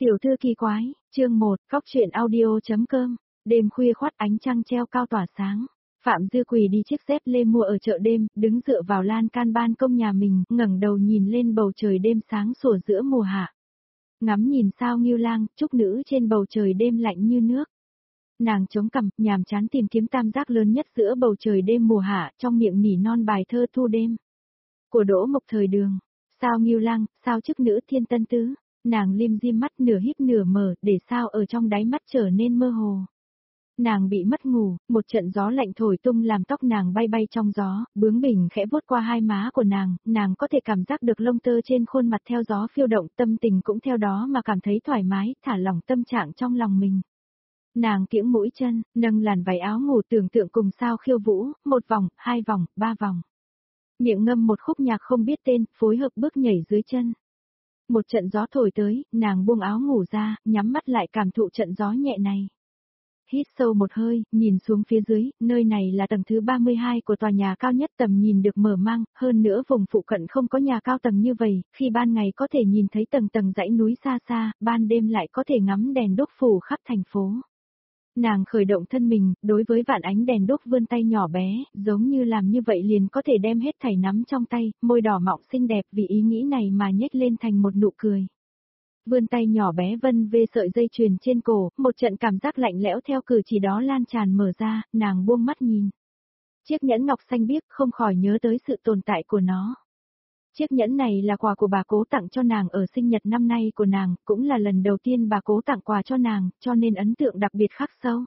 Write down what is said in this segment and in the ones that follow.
Tiểu thư kỳ quái, chương 1, góc truyện audio.com, đêm khuya khoắt ánh trăng treo cao tỏa sáng. Phạm Dư Quỳ đi chiếc dép lê mua ở chợ đêm, đứng dựa vào lan can ban công nhà mình, ngẩng đầu nhìn lên bầu trời đêm sáng sủa giữa mùa hạ. Ngắm nhìn sao Ngưu Lang, trúc nữ trên bầu trời đêm lạnh như nước. Nàng chống cằm, nhàm chán tìm kiếm tam giác lớn nhất giữa bầu trời đêm mùa hạ, trong miệng nỉ non bài thơ thu đêm. Của Đỗ Mộc thời Đường, sao Ngưu Lang, sao trúc nữ thiên tân tứ. Nàng lim dim mắt nửa híp nửa mở, để sao ở trong đáy mắt trở nên mơ hồ. Nàng bị mất ngủ, một trận gió lạnh thổi tung làm tóc nàng bay bay trong gió, bướng bỉnh khẽ vuốt qua hai má của nàng có thể cảm giác được lông tơ trên khuôn mặt theo gió phiêu động, tâm tình cũng theo đó mà cảm thấy thoải mái, thả lỏng tâm trạng trong lòng mình. Nàng kiễng mũi chân, nâng làn váy áo ngủ tưởng tượng cùng sao khiêu vũ, một vòng, hai vòng, ba vòng. Miệng ngâm một khúc nhạc không biết tên, phối hợp bước nhảy dưới chân. Một trận gió thổi tới, nàng buông áo ngủ ra, nhắm mắt lại cảm thụ trận gió nhẹ này. Hít sâu một hơi, nhìn xuống phía dưới, nơi này là tầng thứ 32 của tòa nhà cao nhất, tầm nhìn được mở mang, hơn nữa vùng phụ cận không có nhà cao tầng như vậy, khi ban ngày có thể nhìn thấy tầng tầng dãy núi xa xa, ban đêm lại có thể ngắm đèn đuốc phủ khắp thành phố. Nàng khởi động thân mình, đối với vạn ánh đèn đuốc vươn tay nhỏ bé, giống như làm như vậy liền có thể đem hết thảy nắm trong tay, môi đỏ mọng xinh đẹp vì ý nghĩ này mà nhếch lên thành một nụ cười. Vươn tay nhỏ bé vân về sợi dây chuyền trên cổ, một trận cảm giác lạnh lẽo theo cử chỉ đó lan tràn mở ra, nàng buông mắt nhìn. Chiếc nhẫn ngọc xanh biếc không khỏi nhớ tới sự tồn tại của nó. Chiếc nhẫn này là quà của bà Cố tặng cho nàng ở sinh nhật năm nay của nàng, cũng là lần đầu tiên bà Cố tặng quà cho nàng, cho nên ấn tượng đặc biệt khắc sâu.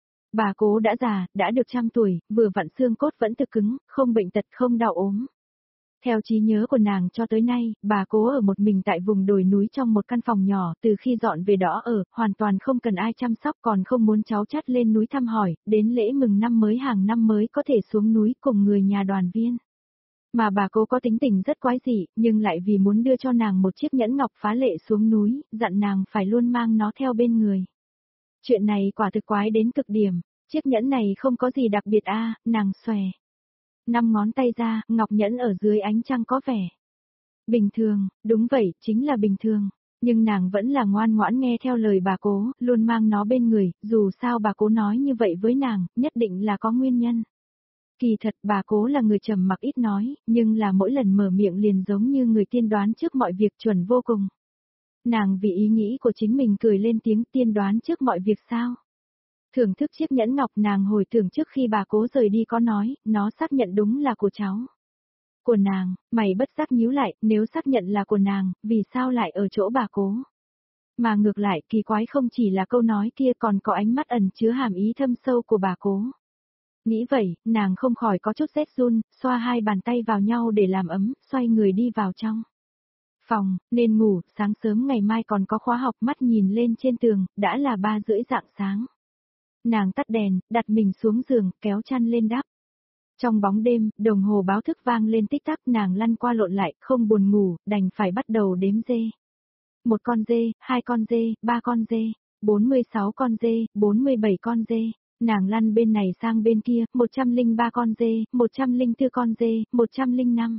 Bà Cố đã già, đã được 100 tuổi, vừa vặn xương cốt vẫn thực cứng, không bệnh tật không đau ốm. Theo trí nhớ của nàng cho tới nay, bà Cố ở một mình tại vùng đồi núi trong một căn phòng nhỏ, từ khi dọn về đó ở, hoàn toàn không cần ai chăm sóc, còn không muốn cháu chắt lên núi thăm hỏi, đến lễ mừng năm mới hàng năm mới có thể xuống núi cùng người nhà đoàn viên. Mà bà Cố có tính tình rất quái dị, nhưng lại vì muốn đưa cho nàng một chiếc nhẫn ngọc phá lệ xuống núi, dặn nàng phải luôn mang nó theo bên người. Chuyện này quả thực quái đến cực điểm, chiếc nhẫn này không có gì đặc biệt nàng xòe 5 ngón tay ra, ngọc nhẫn ở dưới ánh trăng có vẻ bình thường, đúng vậy, chính là bình thường. Nhưng nàng vẫn là ngoan ngoãn nghe theo lời bà Cố, luôn mang nó bên người, dù sao bà Cố nói như vậy với nàng, nhất định là có nguyên nhân. Kỳ thật bà Cố là người trầm mặc ít nói, nhưng là mỗi lần mở miệng liền giống như người tiên đoán trước mọi việc chuẩn vô cùng. Nàng vì ý nghĩ của chính mình cười lên tiếng tiên đoán trước mọi việc sao. Thưởng thức chiếc nhẫn ngọc nàng hồi tưởng trước khi bà Cố rời đi có nói, nó xác nhận đúng là của cháu. Của nàng, mày bất giác nhíu lại, nếu xác nhận là của nàng, vì sao lại ở chỗ bà Cố? Mà ngược lại kỳ quái không chỉ là câu nói kia còn có ánh mắt ẩn chứa hàm ý thâm sâu của bà Cố. Nghĩ vậy, nàng không khỏi có chút rét run, xoa hai bàn tay vào nhau để làm ấm, xoay người đi vào trong phòng, nên ngủ, sáng sớm ngày mai còn có khóa học, mắt nhìn lên trên tường, đã là 3:30 rạng sáng. Nàng tắt đèn, đặt mình xuống giường, kéo chăn lên đắp. Trong bóng đêm, đồng hồ báo thức vang lên tích tắc, nàng lăn qua lộn lại, không buồn ngủ, đành phải bắt đầu đếm dê. 1 con dê, 2 con dê, 3 con dê, 46 con dê, 47 con dê. Nàng lăn bên này sang bên kia, 103 con dê, 104 con dê, 105.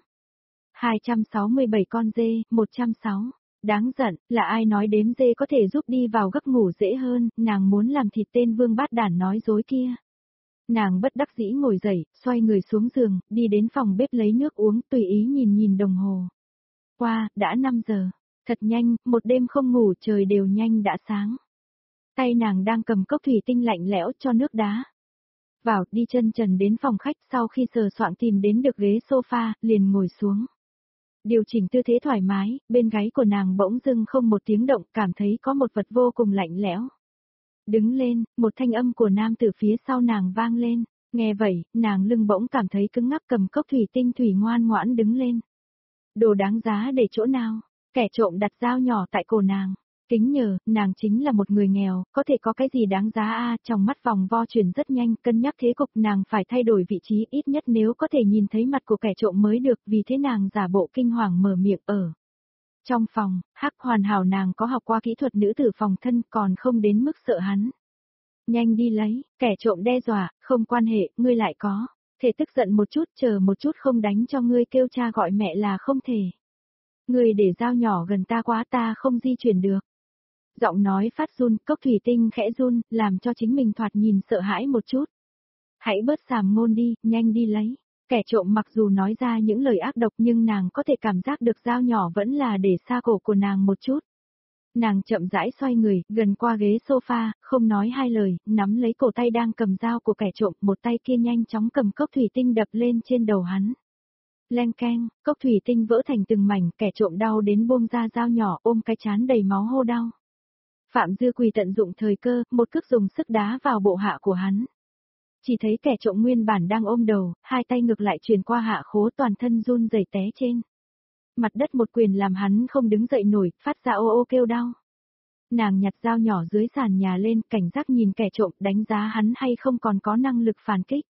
267 con dê, 106. Đáng giận, là ai nói đếm dê có thể giúp đi vào giấc ngủ dễ hơn, nàng muốn làm thịt tên vương bát đản nói dối kia. Nàng bất đắc dĩ ngồi dậy, xoay người xuống giường, đi đến phòng bếp lấy nước uống, tùy ý nhìn đồng hồ. Qua, đã 5 giờ. Thật nhanh, một đêm không ngủ trời đều nhanh đã sáng. Tay nàng đang cầm cốc thủy tinh lạnh lẽo cho nước đá. Vào, đi chân trần đến phòng khách, sau khi sờ soạng tìm đến được ghế sofa, liền ngồi xuống. Điều chỉnh tư thế thoải mái, bên gáy của nàng bỗng dưng không một tiếng động, cảm thấy có một vật vô cùng lạnh lẽo. Đứng lên, một thanh âm của nam từ phía sau nàng vang lên, nghe vậy, nàng lưng bỗng cảm thấy cứng ngắc, cầm cốc thủy tinh thủy ngoan ngoãn đứng lên. Đồ đáng giá để chỗ nào? Kẻ trộm đặt dao nhỏ tại cổ nàng. Kính nhờ, nàng chính là một người nghèo, có thể có cái gì đáng giá trong mắt vòng vo chuyển rất nhanh, cân nhắc thế cục nàng phải thay đổi vị trí, ít nhất nếu có thể nhìn thấy mặt của kẻ trộm mới được, vì thế nàng giả bộ kinh hoàng mở miệng ở. Trong phòng, hắc hoàn hảo nàng có học qua kỹ thuật nữ tử phòng thân còn không đến mức sợ hắn. Nhanh đi lấy, kẻ trộm đe dọa, không quan hệ, ngươi lại có. Thể tức giận một chút, chờ một chút không đánh cho ngươi kêu cha gọi mẹ là không thể. Ngươi để dao nhỏ gần ta quá ta không di chuyển được. Giọng nói phát run, cốc thủy tinh khẽ run, làm cho chính mình thoạt nhìn sợ hãi một chút. Hãy bớt sàm ngôn đi, nhanh đi lấy. Kẻ trộm mặc dù nói ra những lời ác độc nhưng nàng có thể cảm giác được dao nhỏ vẫn là để xa cổ của nàng một chút. Nàng chậm rãi xoay người, gần qua ghế sofa, không nói hai lời, nắm lấy cổ tay đang cầm dao của kẻ trộm, một tay kia nhanh chóng cầm cốc thủy tinh đập lên trên đầu hắn. Leng keng, cốc thủy tinh vỡ thành từng mảnh, kẻ trộm đau đến buông ra dao nhỏ, ôm cái trán đầy máu hô đau. Phạm Dư Quỳ tận dụng thời cơ, một cước dùng sức đá vào bộ hạ của hắn. Chỉ thấy kẻ trộm nguyên bản đang ôm đầu, hai tay ngược lại truyền qua hạ khố, toàn thân run rẩy té trên. Mặt đất một quyền làm hắn không đứng dậy nổi, phát ra ô ô kêu đau. Nàng nhặt dao nhỏ dưới sàn nhà lên, cảnh giác nhìn kẻ trộm, đánh giá hắn hay không còn có năng lực phản kích.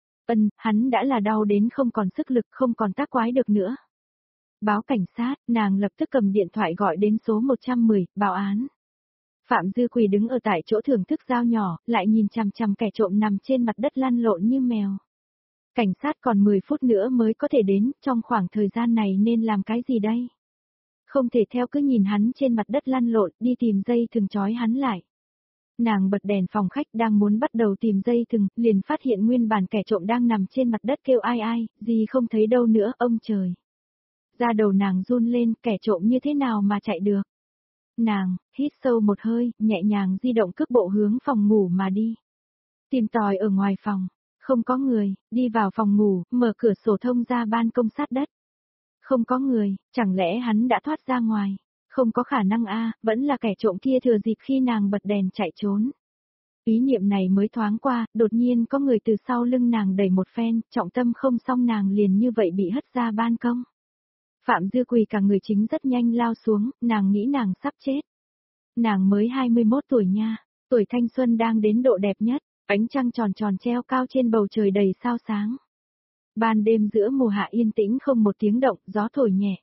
Hắn đã là đau đến không còn sức lực, không còn tác quái được nữa. Báo cảnh sát, nàng lập tức cầm điện thoại gọi đến số 110, báo án. Phạm Dư Quỳ đứng ở tại chỗ thưởng thức dao nhỏ, lại nhìn chằm chằm kẻ trộm nằm trên mặt đất lăn lộn như mèo. Cảnh sát còn 10 phút nữa mới có thể đến, trong khoảng thời gian này nên làm cái gì đây? Không thể theo cứ nhìn hắn trên mặt đất lăn lộn, đi tìm dây thừng trói hắn lại. Nàng bật đèn phòng khách đang muốn bắt đầu tìm dây thừng, liền phát hiện nguyên bản kẻ trộm đang nằm trên mặt đất kêu ai ai, gì không thấy đâu nữa, ông trời. Da đầu nàng run lên, kẻ trộm như thế nào mà chạy được? Nàng, hít sâu một hơi, nhẹ nhàng di động cước bộ hướng phòng ngủ mà đi. Tìm tòi ở ngoài phòng, không có người, đi vào phòng ngủ, mở cửa sổ thông ra ban công sát đất. Không có người, chẳng lẽ hắn đã thoát ra ngoài? Không có khả năng vẫn là kẻ trộm kia thừa dịp khi nàng bật đèn chạy trốn. Ý niệm này mới thoáng qua, đột nhiên có người từ sau lưng nàng đẩy một phen, trọng tâm không xong nàng liền như vậy bị hất ra ban công. Phạm Dư Quỳ cả người chính rất nhanh lao xuống, nàng nghĩ nàng sắp chết. Nàng mới 21 tuổi nha, tuổi thanh xuân đang đến độ đẹp nhất, ánh trăng tròn tròn treo cao trên bầu trời đầy sao sáng. Ban đêm giữa mùa hạ yên tĩnh không một tiếng động, gió thổi nhẹ.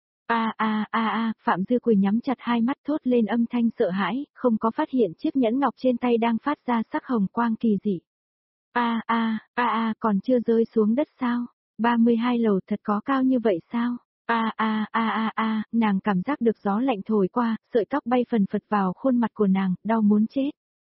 Phạm Dư Quỳ nhắm chặt hai mắt thốt lên âm thanh sợ hãi, không có phát hiện chiếc nhẫn ngọc trên tay đang phát ra sắc hồng quang kỳ dị. Còn chưa rơi xuống đất sao? 32 lầu thật có cao như vậy sao? Nàng cảm giác được gió lạnh thổi qua, sợi tóc bay phần phật vào khuôn mặt của nàng, đau muốn chết.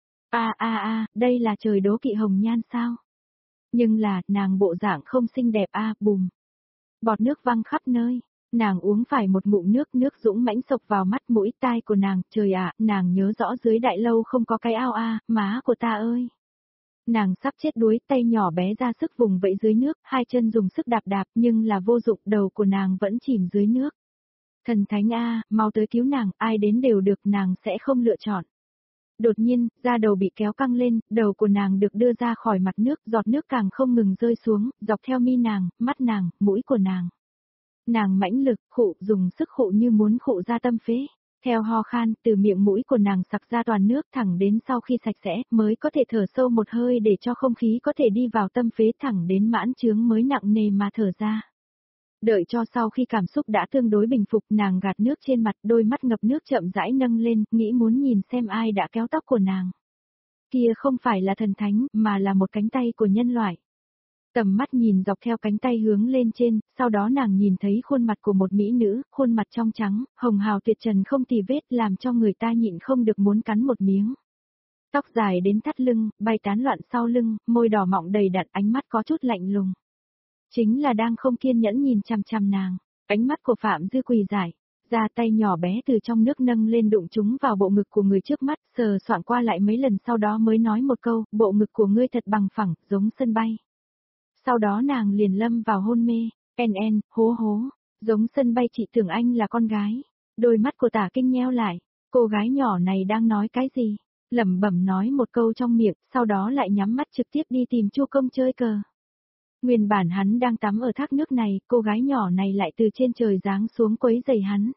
Đây là trời đố kỵ hồng nhan sao? Nhưng là, nàng bộ dạng không xinh đẹp bùm. Bọt nước văng khắp nơi. Nàng uống phải một ngụm nước, nước dũng mãnh sộc vào mắt mũi tai của nàng, trời ạ, nàng nhớ rõ dưới đại lâu không có cái ao má của ta ơi. Nàng sắp chết đuối, tay nhỏ bé ra sức vùng vẫy dưới nước, hai chân dùng sức đạp đạp nhưng là vô dụng, đầu của nàng vẫn chìm dưới nước. Thần thánh mau tới cứu nàng, ai đến đều được, nàng sẽ không lựa chọn. Đột nhiên, da đầu bị kéo căng lên, đầu của nàng được đưa ra khỏi mặt nước, giọt nước càng không ngừng rơi xuống, dọc theo mi nàng, mắt nàng, mũi của nàng. Nàng mãnh lực, khụ, dùng sức khụ như muốn khụ ra tâm phế. Theo ho khan, từ miệng mũi của nàng sặc ra toàn nước thẳng đến sau khi sạch sẽ, mới có thể thở sâu một hơi để cho không khí có thể đi vào tâm phế thẳng đến mãn chướng mới nặng nề mà thở ra. Đợi cho sau khi cảm xúc đã tương đối bình phục, nàng gạt nước trên mặt, đôi mắt ngập nước chậm rãi nâng lên, nghĩ muốn nhìn xem ai đã kéo tóc của nàng. Kia không phải là thần thánh, mà là một cánh tay của nhân loại. Tầm mắt nhìn dọc theo cánh tay hướng lên trên, sau đó nàng nhìn thấy khuôn mặt của một mỹ nữ, khuôn mặt trong trắng, hồng hào tuyệt trần không tì vết, làm cho người ta nhịn không được muốn cắn một miếng. Tóc dài đến thắt lưng, bay tán loạn sau lưng, môi đỏ mọng đầy đặn, ánh mắt có chút lạnh lùng. Chính là đang không kiên nhẫn nhìn chằm chằm nàng. Ánh mắt của Phạm Dư Quỳ giải, ra tay nhỏ bé từ trong nước nâng lên đụng chúng vào bộ ngực của người trước mắt, sờ soạng qua lại mấy lần sau đó mới nói một câu, bộ ngực của ngươi thật bằng phẳng, giống sân bay. Sau đó nàng liền lâm vào hôn mê, hố hố, giống sân bay, chị tưởng anh là con gái. Đôi mắt của Tả Kinh nheo lại, cô gái nhỏ này đang nói cái gì? Lẩm bẩm nói một câu trong miệng, sau đó lại nhắm mắt trực tiếp đi tìm Chu Công chơi cờ. Nguyên bản hắn đang tắm ở thác nước này, cô gái nhỏ này lại từ trên trời giáng xuống quấy rầy hắn.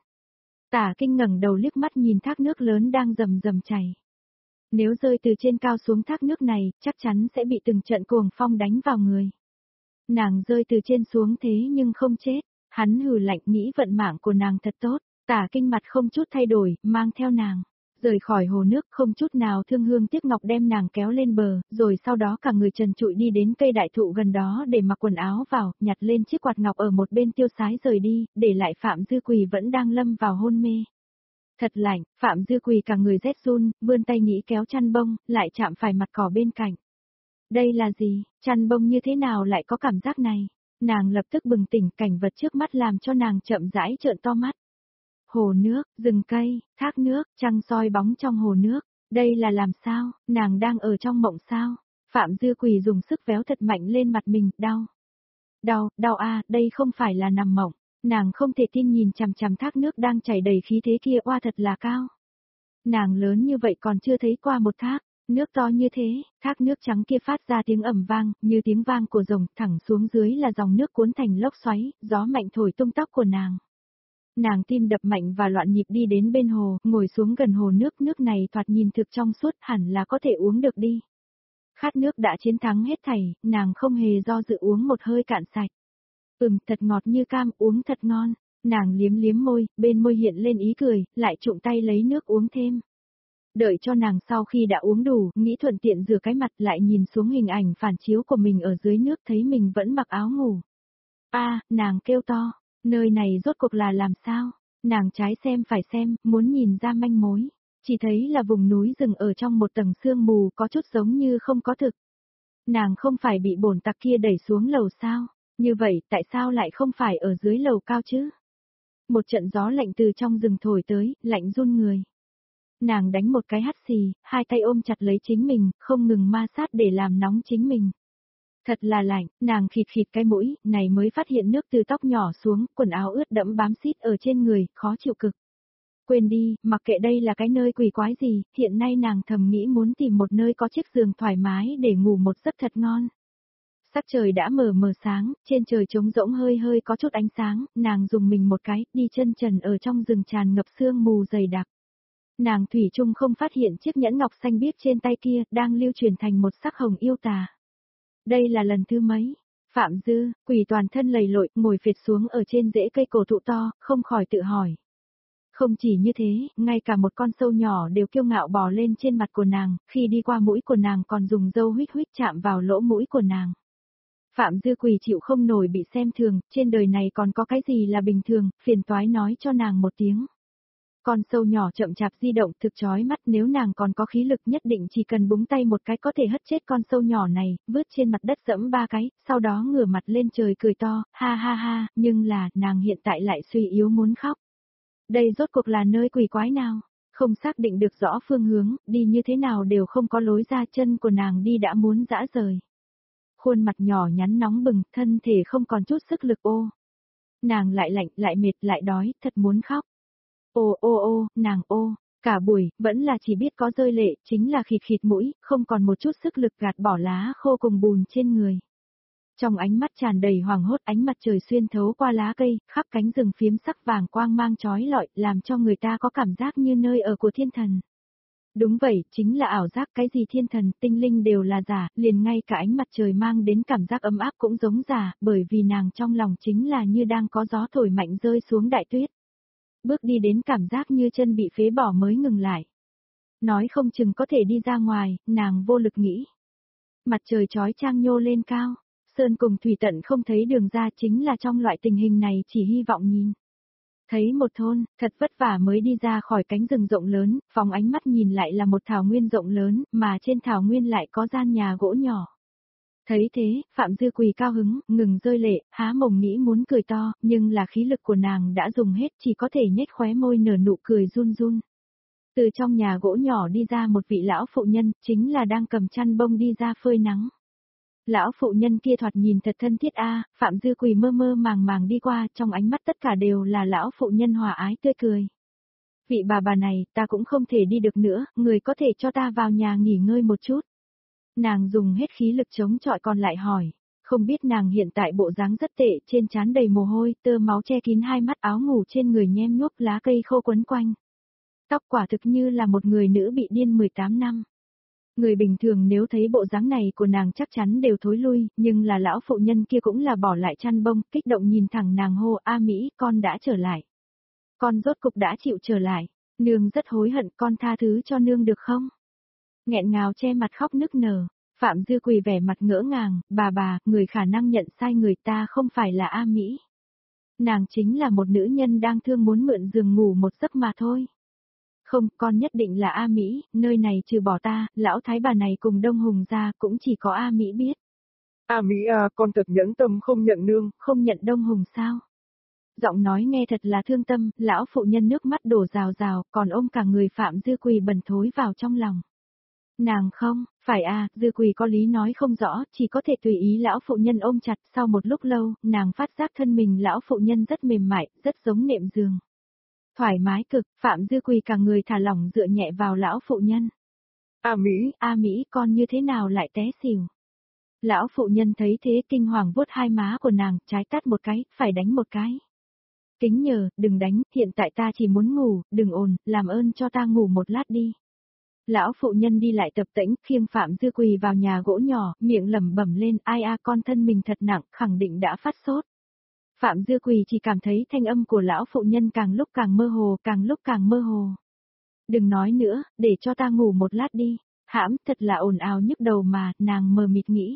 Tả Kinh ngẩng đầu liếc mắt nhìn thác nước lớn đang rầm rầm chảy. Nếu rơi từ trên cao xuống thác nước này, chắc chắn sẽ bị từng trận cuồng phong đánh vào người. Nàng rơi từ trên xuống thế nhưng không chết, hắn hừ lạnh nghĩ vận mạng của nàng thật tốt, Tả Kinh mặt không chút thay đổi, mang theo nàng, rời khỏi hồ nước không chút nào thương hương tiếc ngọc đem nàng kéo lên bờ, rồi sau đó cả người trần trụi đi đến cây đại thụ gần đó để mặc quần áo vào, nhặt lên chiếc quạt ngọc ở một bên tiêu sái rời đi, để lại Phạm Dư Quỳ vẫn đang lâm vào hôn mê. Thật lạnh, Phạm Dư Quỳ cả người rét run, vươn tay nghĩ kéo chăn bông, lại chạm phải mặt cỏ bên cạnh. Đây là gì, chăn bông như thế nào lại có cảm giác này? Nàng lập tức bừng tỉnh, cảnh vật trước mắt làm cho nàng chậm rãi trợn to mắt. Hồ nước, rừng cây, thác nước, trăng soi bóng trong hồ nước. Đây là làm sao, nàng đang ở trong mộng sao? Phạm Dư Quỳ dùng sức véo thật mạnh lên mặt mình, đau. Đau đây không phải là nằm mộng. Nàng không thể tin nhìn chằm chằm thác nước đang chảy đầy khí thế kia, oa thật là cao. Nàng lớn như vậy còn chưa thấy qua một thác, nước to như thế, thác nước trắng kia phát ra tiếng ầm vang, như tiếng vang của rồng, thẳng xuống dưới là dòng nước cuốn thành lốc xoáy, gió mạnh thổi tung tóc của nàng. Nàng tim đập mạnh và loạn nhịp đi đến bên hồ, ngồi xuống gần hồ nước này thoạt nhìn thực trong suốt, hẳn là có thể uống được đi. Khát nước đã chiến thắng hết thảy, nàng không hề do dự uống một hơi cạn sạch. Thật ngọt như cam, uống thật ngon. Nàng liếm liếm môi, bên môi hiện lên ý cười, lại trụng tay lấy nước uống thêm. Đợi cho nàng sau khi đã uống đủ, nghĩ thuận tiện rửa cái mặt, lại nhìn xuống hình ảnh phản chiếu của mình ở dưới nước, thấy mình vẫn mặc áo ngủ. Nàng kêu to, nơi này rốt cuộc là làm sao? Nàng trái xem phải xem, muốn nhìn ra manh mối. Chỉ thấy là vùng núi rừng ở trong một tầng sương mù, có chút giống như không có thực. Nàng không phải bị bổn tặc kia đẩy xuống lầu sao? Như vậy tại sao lại không phải ở dưới lầu cao chứ? Một trận gió lạnh từ trong rừng thổi tới, lạnh run người. Nàng đánh một cái hắt xì, hai tay ôm chặt lấy chính mình, không ngừng ma sát để làm nóng chính mình. Thật là lạnh, nàng khịt khịt cái mũi, này mới phát hiện nước từ tóc nhỏ xuống, quần áo ướt đẫm bám xít ở trên người, khó chịu cực. Quên đi, mặc kệ đây là cái nơi quỷ quái gì, hiện nay nàng thầm nghĩ muốn tìm một nơi có chiếc giường thoải mái để ngủ một giấc thật ngon. Sắc trời đã mờ sáng, trên trời trống rỗng hơi hơi có chút ánh sáng, nàng dùng mình một cái, đi chân trần ở trong rừng tràn ngập sương mù dày đặc. Nàng thủy chung không phát hiện chiếc nhẫn ngọc xanh biếc trên tay kia, đang lưu truyền thành một sắc hồng yêu tà. Đây là lần thứ mấy? Phạm Dư, Quỳ toàn thân lầy lội, ngồi phệt xuống ở trên rễ cây cổ thụ to, không khỏi tự hỏi. Không chỉ như thế, ngay cả một con sâu nhỏ đều kiêu ngạo bò lên trên mặt của nàng, khi đi qua mũi của nàng còn dùng râu huýt huýt chạm vào lỗ mũi của nàng. Phạm Dư Quỳ chịu không nổi bị xem thường, trên đời này còn có cái gì là bình thường, phiền toái nói cho nàng một tiếng. Con sâu nhỏ chậm chạp di động thực chói mắt, nếu nàng còn có khí lực nhất định chỉ cần búng tay một cái có thể hất chết con sâu nhỏ này, vứt trên mặt đất dẫm 3 cái, sau đó ngửa mặt lên trời cười to, ha ha ha, nhưng là, nàng hiện tại lại suy yếu muốn khóc. Đây rốt cuộc là nơi quỷ quái nào? Không xác định được rõ phương hướng, đi như thế nào đều không có lối ra, chân của nàng đi đã muốn rã rời. Khuôn mặt nhỏ nhắn nóng bừng, thân thể không còn chút sức lực Nàng lại lạnh, lại mệt, lại đói, thật muốn khóc. Nàng cả buổi, vẫn là chỉ biết có rơi lệ, chính là khịt khịt mũi, không còn một chút sức lực gạt bỏ lá khô cùng bùn trên người. Trong ánh mắt tràn đầy hoảng hốt, ánh mặt trời xuyên thấu qua lá cây, khắp cánh rừng phiếm sắc vàng quang mang chói lọi, làm cho người ta có cảm giác như nơi ở của thiên thần. Đúng vậy, chính là ảo giác, cái gì thiên thần, tinh linh đều là giả, liền ngay cả ánh mặt trời mang đến cảm giác ấm áp cũng giống giả, bởi vì nàng trong lòng chính là như đang có gió thổi mạnh rơi xuống đại tuyết. Bước đi đến cảm giác như chân bị phế bỏ mới ngừng lại. Nói không chừng có thể đi ra ngoài, nàng vô lực nghĩ. Mặt trời chói chang nhô lên cao, sơn cùng thủy tận không thấy đường ra, chính là trong loại tình hình này chỉ hy vọng nhìn. Thấy một thôn, thật vất vả mới đi ra khỏi cánh rừng rộng lớn, phóng ánh mắt nhìn lại là một thảo nguyên rộng lớn, mà trên thảo nguyên lại có gian nhà gỗ nhỏ. Thấy thế, Phạm Dư Quỳ cao hứng, ngừng rơi lệ, há mồm nghĩ muốn cười to, nhưng là khí lực của nàng đã dùng hết, chỉ có thể nhếch khóe môi nở nụ cười run run. Từ trong nhà gỗ nhỏ đi ra một vị lão phụ nhân, chính là đang cầm chăn bông đi ra phơi nắng. Lão phụ nhân kia thoạt nhìn thật thân thiết Phạm Dư Quỳ mơ mơ màng màng đi qua, trong ánh mắt tất cả đều là lão phụ nhân hòa ái tươi cười. Vị bà này, ta cũng không thể đi được nữa, người có thể cho ta vào nhà nghỉ ngơi một chút. Nàng dùng hết khí lực chống chọi còn lại hỏi, không biết nàng hiện tại bộ dáng rất tệ, trên trán đầy mồ hôi, tơ máu che kín hai mắt, áo ngủ trên người nhem nhuốc, lá cây khô quấn quanh. Tóc quả thực như là một người nữ bị điên 18 năm. Người bình thường nếu thấy bộ dáng này của nàng chắc chắn đều thối lui, nhưng là lão phụ nhân kia cũng là bỏ lại chăn bông, kích động nhìn thẳng nàng hô, A Mỹ, con đã trở lại. Con rốt cục đã chịu trở lại, nương rất hối hận, con tha thứ cho nương được không? Nghẹn ngào che mặt khóc nức nở, Phạm Dư Quỳ vẻ mặt ngỡ ngàng, bà, người khả năng nhận sai người, ta không phải là A Mỹ. Nàng chính là một nữ nhân đang thương muốn mượn giường ngủ một giấc mà thôi. Không, con nhất định là A Mỹ, nơi này trừ bỏ ta, lão thái bà này cùng Đông Hùng ra cũng chỉ có A Mỹ biết. A Mỹ à, con thật nhẫn tâm không nhận nương. Không nhận Đông Hùng sao? Giọng nói nghe thật là thương tâm, lão phụ nhân nước mắt đổ rào rào, còn ôm cả người Phạm Dư Quỳ bần thối vào trong lòng. Nàng không, phải à, Dư Quỳ có lý nói không rõ, chỉ có thể tùy ý lão phụ nhân ôm chặt, sau một lúc lâu, nàng phát giác thân mình lão phụ nhân rất mềm mại, rất giống nệm giường. Thoải mái cực, Phạm Dư Quỳ cả người thả lỏng dựa nhẹ vào lão phụ nhân. A Mỹ con như thế nào lại té xỉu? Lão phụ nhân thấy thế kinh hoàng vuốt hai má của nàng, trái tát một cái, phải đánh một cái. Kính nhờ, đừng đánh, hiện tại ta chỉ muốn ngủ, đừng ồn, làm ơn cho ta ngủ một lát đi. Lão phụ nhân đi lại tập tễnh, khiêng Phạm Dư Quỳ vào nhà gỗ nhỏ, miệng lẩm bẩm lên, ai a con thân mình thật nặng, khẳng định đã phát sốt. Phạm Dư Quỳ chỉ cảm thấy thanh âm của lão phụ nhân càng lúc càng mơ hồ, càng lúc càng mơ hồ. Đừng nói nữa, để cho ta ngủ một lát đi. Hãm, thật là ồn ào nhức đầu mà, nàng mờ mịt nghĩ.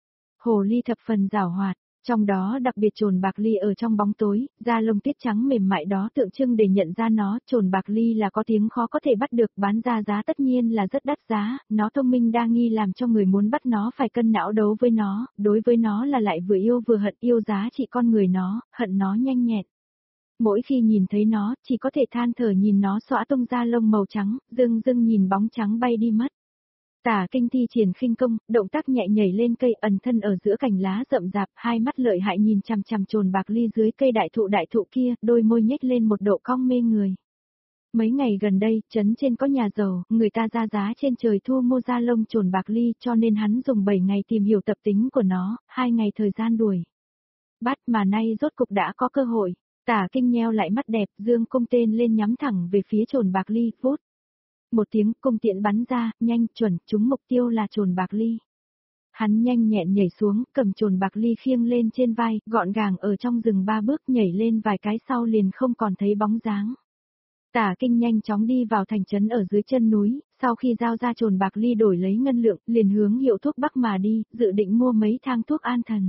Hồ ly thập phần giảo hoạt, trong đó đặc biệt trồn bạc ly ở trong bóng tối, da lông tiết trắng mềm mại đó tượng trưng để nhận ra nó, trồn bạc ly là có tiếng khó có thể bắt được, bán ra giá tất nhiên là rất đắt giá, nó thông minh đa nghi làm cho người muốn bắt nó phải cân não đấu với nó, đối với nó là lại vừa yêu vừa hận, yêu giá trị con người nó, hận nó nhanh nhẹn. Mỗi khi nhìn thấy nó, chỉ có thể than thở nhìn nó xõa tung da lông màu trắng, dưng dưng nhìn bóng trắng bay đi mất. Tả Kinh thi triển khinh công, động tác nhẹ nhảy lên cây ẩn thân ở giữa cành lá rậm rạp, hai mắt lợi hại nhìn chằm chằm trồn bạc ly dưới cây đại thụ kia, đôi môi nhếch lên một độ cong mê người. Mấy ngày gần đây, trấn trên có nhà giàu, người ta ra giá trên trời thu mua da lông trồn bạc ly cho nên hắn dùng 7 ngày tìm hiểu tập tính của nó, 2 ngày thời gian đuổi. Bắt mà nay rốt cục đã có cơ hội. Tả Kinh nheo lại mắt đẹp, dương cung tên lên nhắm thẳng về phía trồn bạc ly, vút. Một tiếng cung tiễn bắn ra, nhanh, chuẩn, trúng mục tiêu là trồn bạc ly. Hắn nhanh nhẹn nhảy xuống, cầm trồn bạc ly khiêng lên trên vai, gọn gàng ở trong rừng 3 bước nhảy lên vài cái sau liền không còn thấy bóng dáng. Tả Kinh nhanh chóng đi vào thành trấn ở dưới chân núi, sau khi giao ra trồn bạc ly đổi lấy ngân lượng, liền hướng hiệu thuốc bắc mà đi, dự định mua mấy thang thuốc an thần.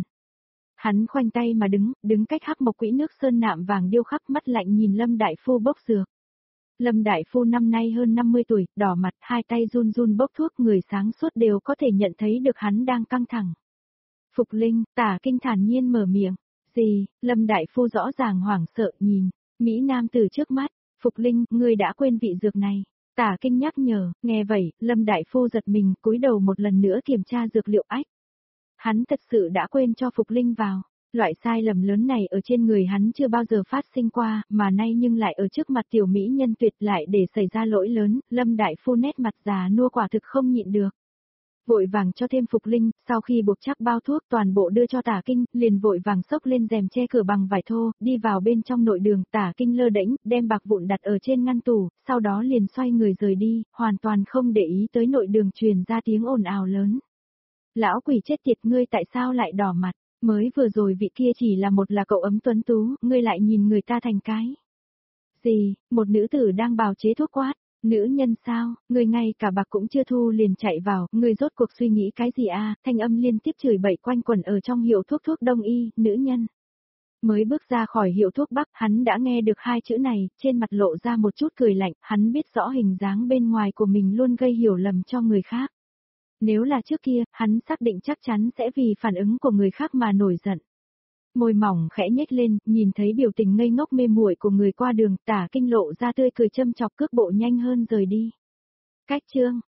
Hắn khoanh tay mà đứng cách hắc mộc quỹ nước sơn nạm vàng điêu khắc, mắt lạnh nhìn Lâm Đại Phu bốc dược. Lâm Đại Phu năm nay hơn 50 tuổi, đỏ mặt, hai tay run run bốc thuốc, người sáng suốt đều có thể nhận thấy được hắn đang căng thẳng. Phục Linh, Tả Kinh thản nhiên mở miệng. Gì? Lâm Đại Phu rõ ràng hoảng sợ nhìn, Mỹ Nam từ trước mắt. Phục Linh, ngươi đã quên vị dược này. Tả Kinh nhắc nhở, nghe vậy, Lâm Đại Phu giật mình, cúi đầu một lần nữa kiểm tra dược liệu ách. Hắn thật sự đã quên cho Phục Linh vào. Loại sai lầm lớn này ở trên người hắn chưa bao giờ phát sinh qua, mà nay nhưng lại ở trước mặt tiểu mỹ nhân tuyệt lại để xảy ra lỗi lớn, Lâm Đại Phu nét mặt già nua quả thực không nhịn được. Vội vàng cho thêm Phục Linh, sau khi buộc chắc bao thuốc toàn bộ đưa cho Tả Kinh, liền vội vàng xốc lên rèm che cửa bằng vải thô, đi vào bên trong nội đường, Tả Kinh lơ đễnh, đem bạc vụn đặt ở trên ngăn tủ, sau đó liền xoay người rời đi, hoàn toàn không để ý tới nội đường truyền ra tiếng ồn ào lớn. Lão quỷ chết tiệt, ngươi tại sao lại đỏ mặt? Mới vừa rồi vị kia chỉ là một là cậu ấm tuấn tú, ngươi lại nhìn người ta thành cái. Gì, một nữ tử đang bào chế thuốc quát, nữ nhân sao, ngươi ngay cả bạc cũng chưa thu liền chạy vào, ngươi rốt cuộc suy nghĩ cái gì à, thanh âm liên tiếp chửi bậy quanh quẩn ở trong hiệu thuốc đông y, nữ nhân. Mới bước ra khỏi hiệu thuốc bắc, hắn đã nghe được hai chữ này, trên mặt lộ ra một chút cười lạnh, hắn biết rõ hình dáng bên ngoài của mình luôn gây hiểu lầm cho người khác. Nếu là trước kia, hắn xác định chắc chắn sẽ vì phản ứng của người khác mà nổi giận. Môi mỏng khẽ nhếch lên, nhìn thấy biểu tình ngây ngốc mê muội của người qua đường, Tả Kinh lộ ra tươi cười châm chọc, cước bộ nhanh hơn rời đi. Cách chương